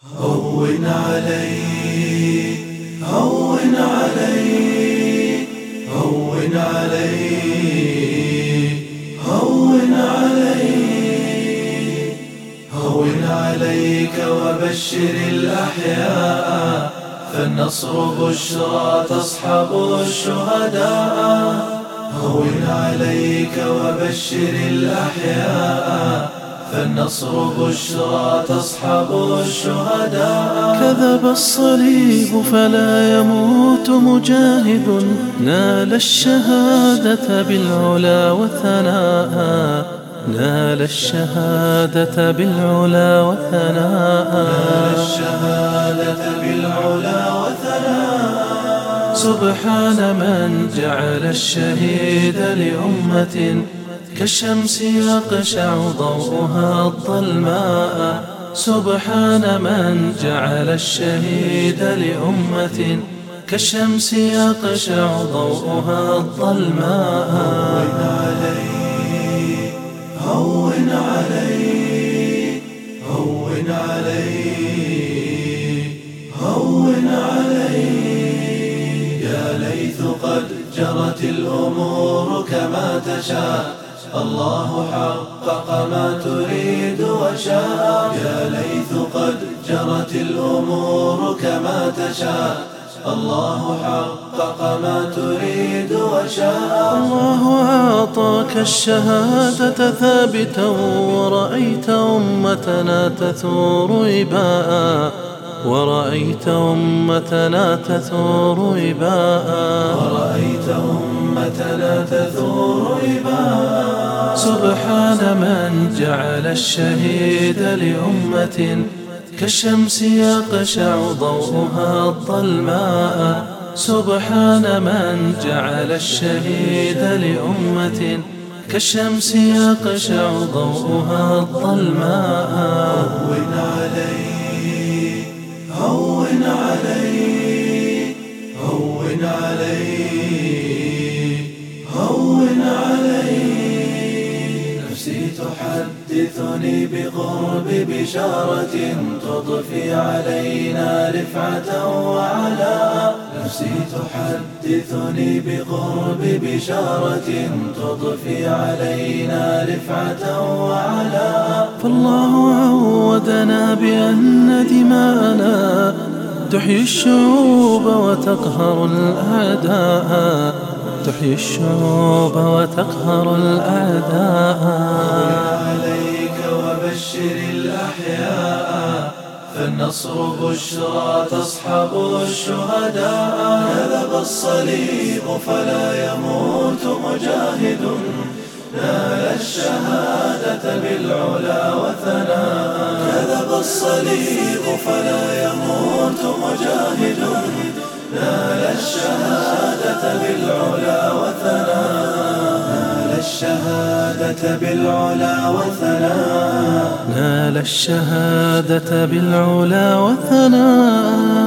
هون علي هون علي هون علي هون علي هون عليك وبشر الأحياء، فالنصر بشرى تصحب الشهداء. هون عليك وبشر الأحياء، فالنصر بشرى تصحب الشهداء. كذب الصليب فلا يموت مجاهد، نال الشهادة بالعلا وثناء، نال الشهادة بالعلا وثناء، نال الشهادة بالعلا وثناء. سبحان من جعل الشهيد لأمة كالشمس يقشع ضوءها الظلماء. سبحان من جعل الشهيد لأمة كالشمس يقشع ضوءها الظلماء. هون علي هون علي هون علي، يا ليث قد جرت الأمور كما تشاء، الله حقق ما تريد وشاء. يا ليث قد جرت الأمور كما تشاء، الله حقق ما تريد وشاء. الله أعطاك الشهادة ثابتا، ورأيت أمتنا تثور إباء، ورأيت أمتنا تثور إباء، ورأيت أمتنا تثور إباء. سبحان من جعل الشهيد لأمة كالشمس يقشع ضوءها الظلماء. سبحان من جعل الشهيد لأمة كالشمس يقشع ضوءها الظلماء. هون علي هون علي هون علي هون علي، نفسي تحدثني بقرب بشارة تضفي علينا رفعة وعلاء. نفسي تحدثني بقرب بشارة تضفي علينا رفعة وعلاء. فالله عودنا بأن دماءنا تحيي الشعوب وتقهر الأعداء، تحيي الشعوب وتقهر الأعداء. عليك وبشر الأحياء، فالنصر بشرى تصحب الشهداء. كذب الصليب فلا يموت مجاهد، نال الشهادة بالعلا وثناء. كذب الصليب فلا يموت مجاهد، نال الشهادة بالعلا وثناء. نال الشهادة بالعلا وثناء. نال الشهادة بالعلا وثناء.